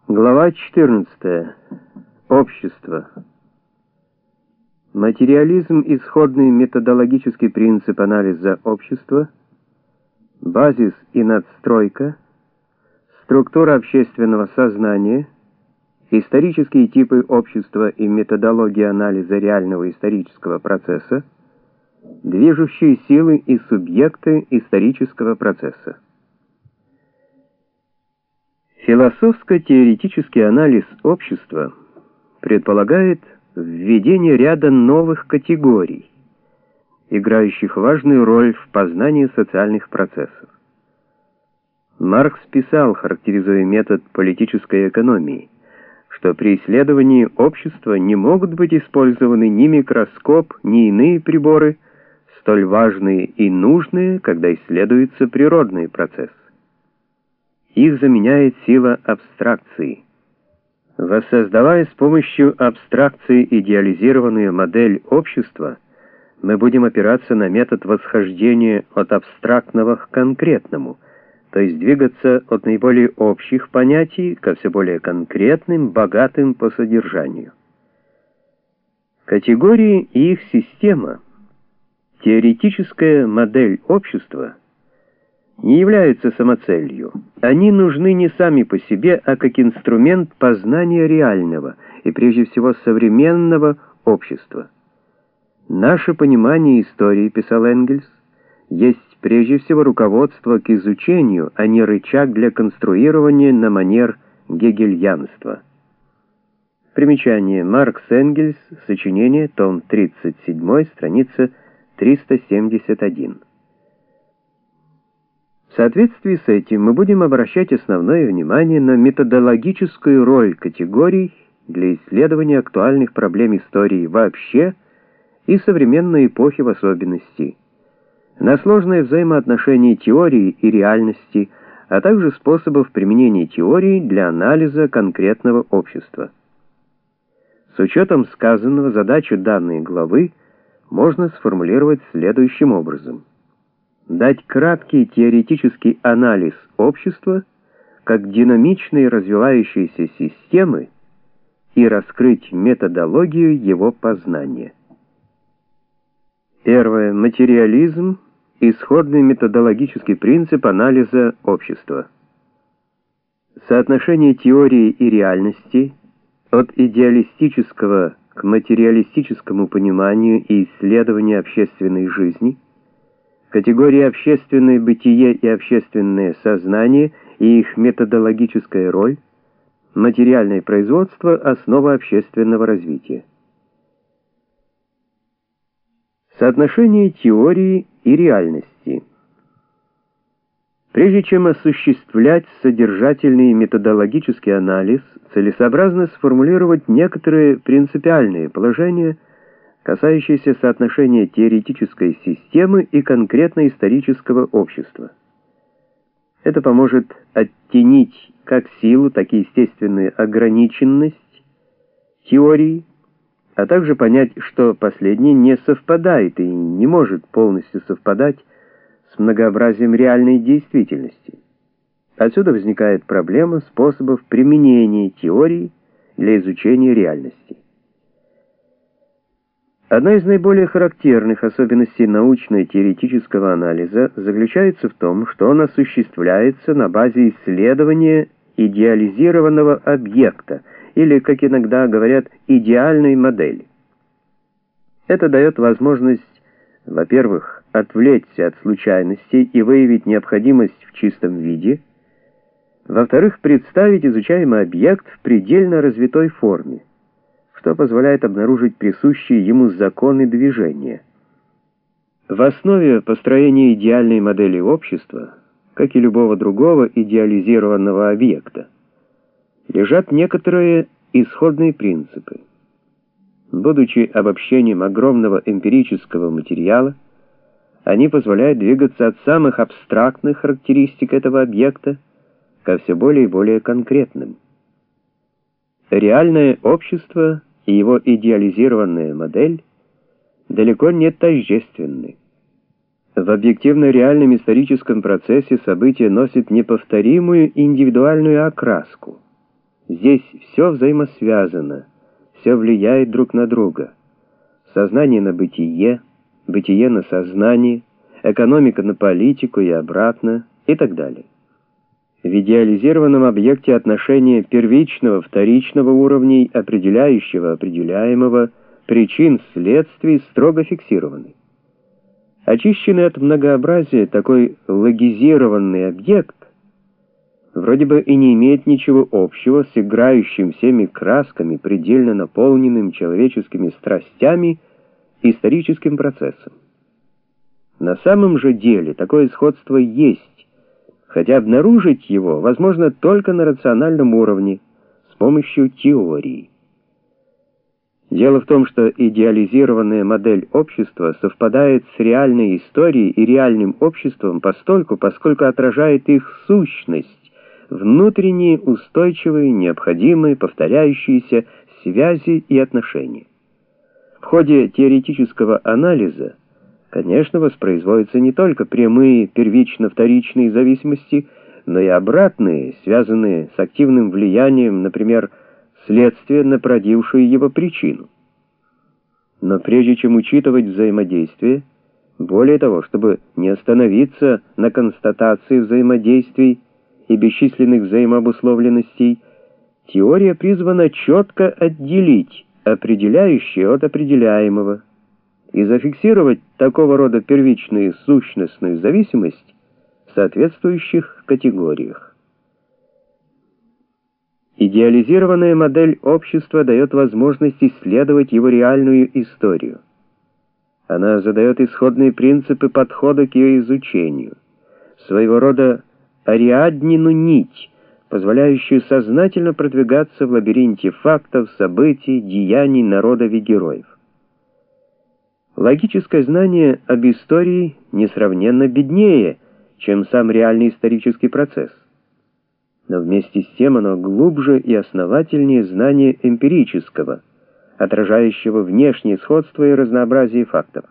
Глава 14. Общество. Материализм — исходный методологический принцип анализа общества, базис и надстройка, структура общественного сознания, исторические типы общества и методология анализа реального исторического процесса, движущие силы и субъекты исторического процесса. Философско-теоретический анализ общества предполагает введение ряда новых категорий, играющих важную роль в познании социальных процессов. Маркс писал, характеризуя метод политической экономии, что при исследовании общества не могут быть использованы ни микроскоп, ни иные приборы, столь важные и нужные, когда исследуются природные процессы. Их заменяет сила абстракции. Воссоздавая с помощью абстракции идеализированную модель общества, мы будем опираться на метод восхождения от абстрактного к конкретному, то есть двигаться от наиболее общих понятий ко все более конкретным, богатым по содержанию. Категории и их система, теоретическая модель общества, не являются самоцелью. Они нужны не сами по себе, а как инструмент познания реального и прежде всего современного общества. Наше понимание истории, писал Энгельс, есть прежде всего руководство к изучению, а не рычаг для конструирования на манер гегельянства. Примечание. Маркс Энгельс. Сочинение. Том 37. Страница 371. В соответствии с этим мы будем обращать основное внимание на методологическую роль категорий для исследования актуальных проблем истории вообще и современной эпохи в особенности, на сложное взаимоотношение теории и реальности, а также способов применения теории для анализа конкретного общества. С учетом сказанного, задачу данной главы можно сформулировать следующим образом: дать краткий теоретический анализ общества как динамичной развивающейся системы и раскрыть методологию его познания. Первое. Материализм — исходный методологический принцип анализа общества. Соотношение теории и реальности, от идеалистического к материалистическому пониманию и исследованию общественной жизни, категории общественное бытие и общественное сознание и их методологическая роль, материальное производство — основа общественного развития. Соотношение теории и реальности. Прежде чем осуществлять содержательный методологический анализ, целесообразно сформулировать некоторые принципиальные положения, касающиеся соотношения теоретической системы и конкретно исторического общества. Это поможет оттенить как силу, так и естественную ограниченность теории, а также понять, что последнее не совпадает и не может полностью совпадать с многообразием реальной действительности. Отсюда возникает проблема способов применения теории для изучения реальности. Одна из наиболее характерных особенностей научно-теоретического анализа заключается в том, что он осуществляется на базе исследования идеализированного объекта, или, как иногда говорят, идеальной модели. Это дает возможность, во-первых, отвлечься от случайностей и выявить необходимость в чистом виде, во-вторых, представить изучаемый объект в предельно развитой форме, что позволяет обнаружить присущие ему законы движения. В основе построения идеальной модели общества, как и любого другого идеализированного объекта, лежат некоторые исходные принципы. Будучи обобщением огромного эмпирического материала, они позволяют двигаться от самых абстрактных характеристик этого объекта ко все более и более конкретным. Реальное общество и его идеализированная модель далеко не тождественны. В объективно-реальном историческом процессе события носят неповторимую индивидуальную окраску, Здесь все взаимосвязано, все влияет друг на друга. Сознание на бытие, бытие на сознание, экономика на политику и обратно, и так далее. В идеализированном объекте отношения первичного, вторичного уровней, определяющего, определяемого, причин, следствий строго фиксированы. Очищенный от многообразия такой логизированный объект вроде бы и не имеет ничего общего с играющим всеми красками, предельно наполненным человеческими страстями, историческим процессом. На самом же деле такое сходство есть, хотя обнаружить его возможно только на рациональном уровне, с помощью теории. Дело в том, что идеализированная модель общества совпадает с реальной историей и реальным обществом постольку, поскольку отражает их сущность, внутренние, устойчивые, необходимые, повторяющиеся связи и отношения. В ходе теоретического анализа, конечно, воспроизводятся не только прямые первично-вторичные зависимости, но и обратные, связанные с активным влиянием, например, следствия на породившую его причину. Но прежде чем учитывать взаимодействие, более того, чтобы не остановиться на констатации взаимодействий и бесчисленных взаимообусловленностей, теория призвана четко отделить определяющее от определяемого и зафиксировать такого рода первичную сущностную зависимость в соответствующих категориях. Идеализированная модель общества дает возможность исследовать его реальную историю. Она задает исходные принципы подхода к ее изучению, своего рода ариаднину нить, позволяющую сознательно продвигаться в лабиринте фактов, событий, деяний, народов и героев. Логическое знание об истории несравненно беднее, чем сам реальный исторический процесс. Но вместе с тем оно глубже и основательнее знания эмпирического, отражающего внешнее сходство и разнообразие фактов.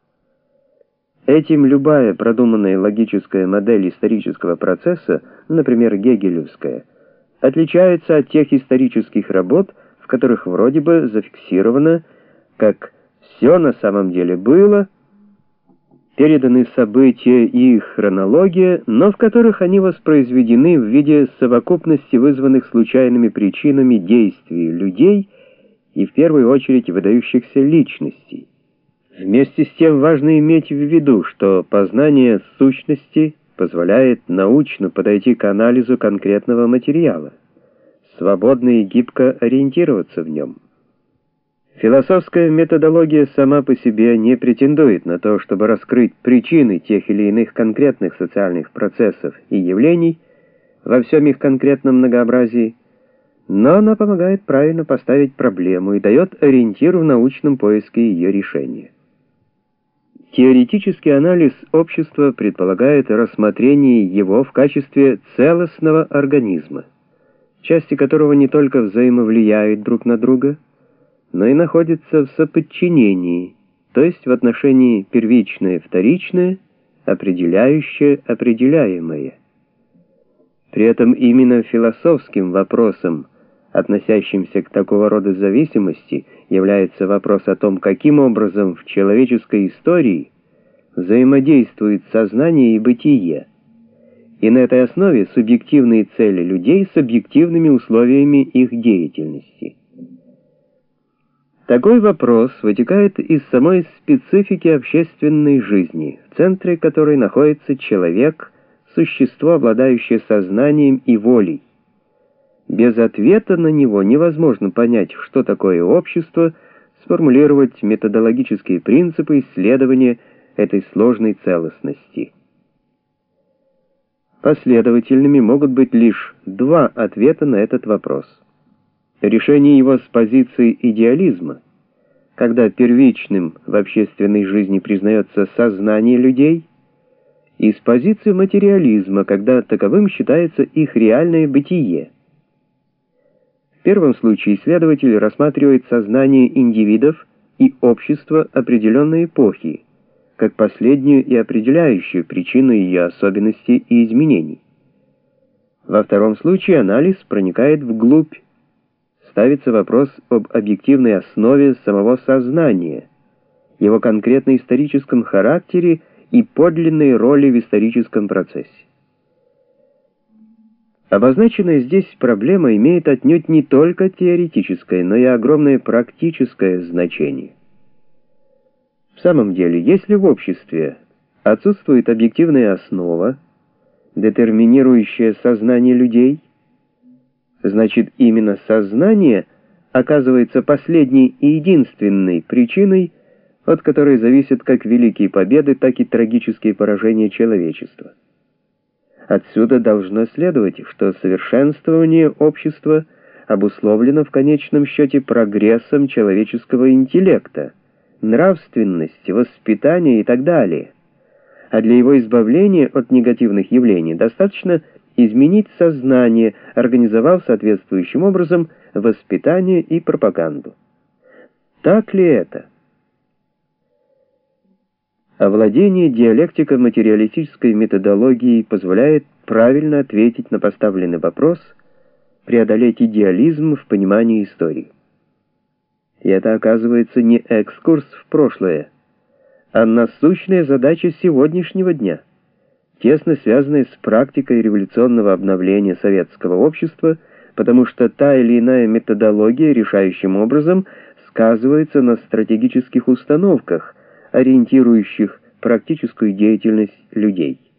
Этим любая продуманная логическая модель исторического процесса, например, гегелевская, отличается от тех исторических работ, в которых вроде бы зафиксировано, как все на самом деле было, переданы события и их хронология, но в которых они воспроизведены в виде совокупности вызванных случайными причинами действий людей и в первую очередь выдающихся личностей. Вместе с тем важно иметь в виду, что познание сущности позволяет научно подойти к анализу конкретного материала, свободно и гибко ориентироваться в нем. Философская методология сама по себе не претендует на то, чтобы раскрыть причины тех или иных конкретных социальных процессов и явлений во всем их конкретном многообразии, но она помогает правильно поставить проблему и дает ориентир в научном поиске ее решения. Теоретический анализ общества предполагает рассмотрение его в качестве целостного организма, части которого не только взаимовлияют друг на друга, но и находятся в соподчинении, то есть в отношении первичное-вторичное, определяющее-определяемое. При этом именно философским вопросом, относящимся к такого рода зависимости, является вопрос о том, каким образом в человеческой истории взаимодействует сознание и бытие, и на этой основе субъективные цели людей с объективными условиями их деятельности. Такой вопрос вытекает из самой специфики общественной жизни, в центре которой находится человек, существо, обладающее сознанием и волей. Без ответа на него невозможно понять, что такое общество, сформулировать методологические принципы исследования этой сложной целостности. Последовательными могут быть лишь два ответа на этот вопрос. Решение его с позиции идеализма, когда первичным в общественной жизни признается сознание людей, и с позиции материализма, когда таковым считается их реальное бытие. В первом случае исследователь рассматривает сознание индивидов и общество определенной эпохи, как последнюю и определяющую причину ее особенностей и изменений. Во втором случае анализ проникает вглубь. Ставится вопрос об объективной основе самого сознания, его конкретно-историческом характере и подлинной роли в историческом процессе. Обозначенная здесь проблема имеет отнюдь не только теоретическое, но и огромное практическое значение. В самом деле, если в обществе отсутствует объективная основа, детерминирующая сознание людей, значит, именно сознание оказывается последней и единственной причиной, от которой зависят как великие победы, так и трагические поражения человечества. Отсюда должно следовать, что совершенствование общества обусловлено в конечном счете прогрессом человеческого интеллекта, нравственности, воспитания и так далее. А для его избавления от негативных явлений достаточно изменить сознание, организовав соответствующим образом воспитание и пропаганду. Так ли это? Овладение диалектико-материалистической методологией позволяет правильно ответить на поставленный вопрос, преодолеть идеализм в понимании истории. И это, оказывается, не экскурс в прошлое, а насущная задача сегодняшнего дня, тесно связанная с практикой революционного обновления советского общества, потому что та или иная методология решающим образом сказывается на стратегических установках, ориентирующих практическую деятельность людей.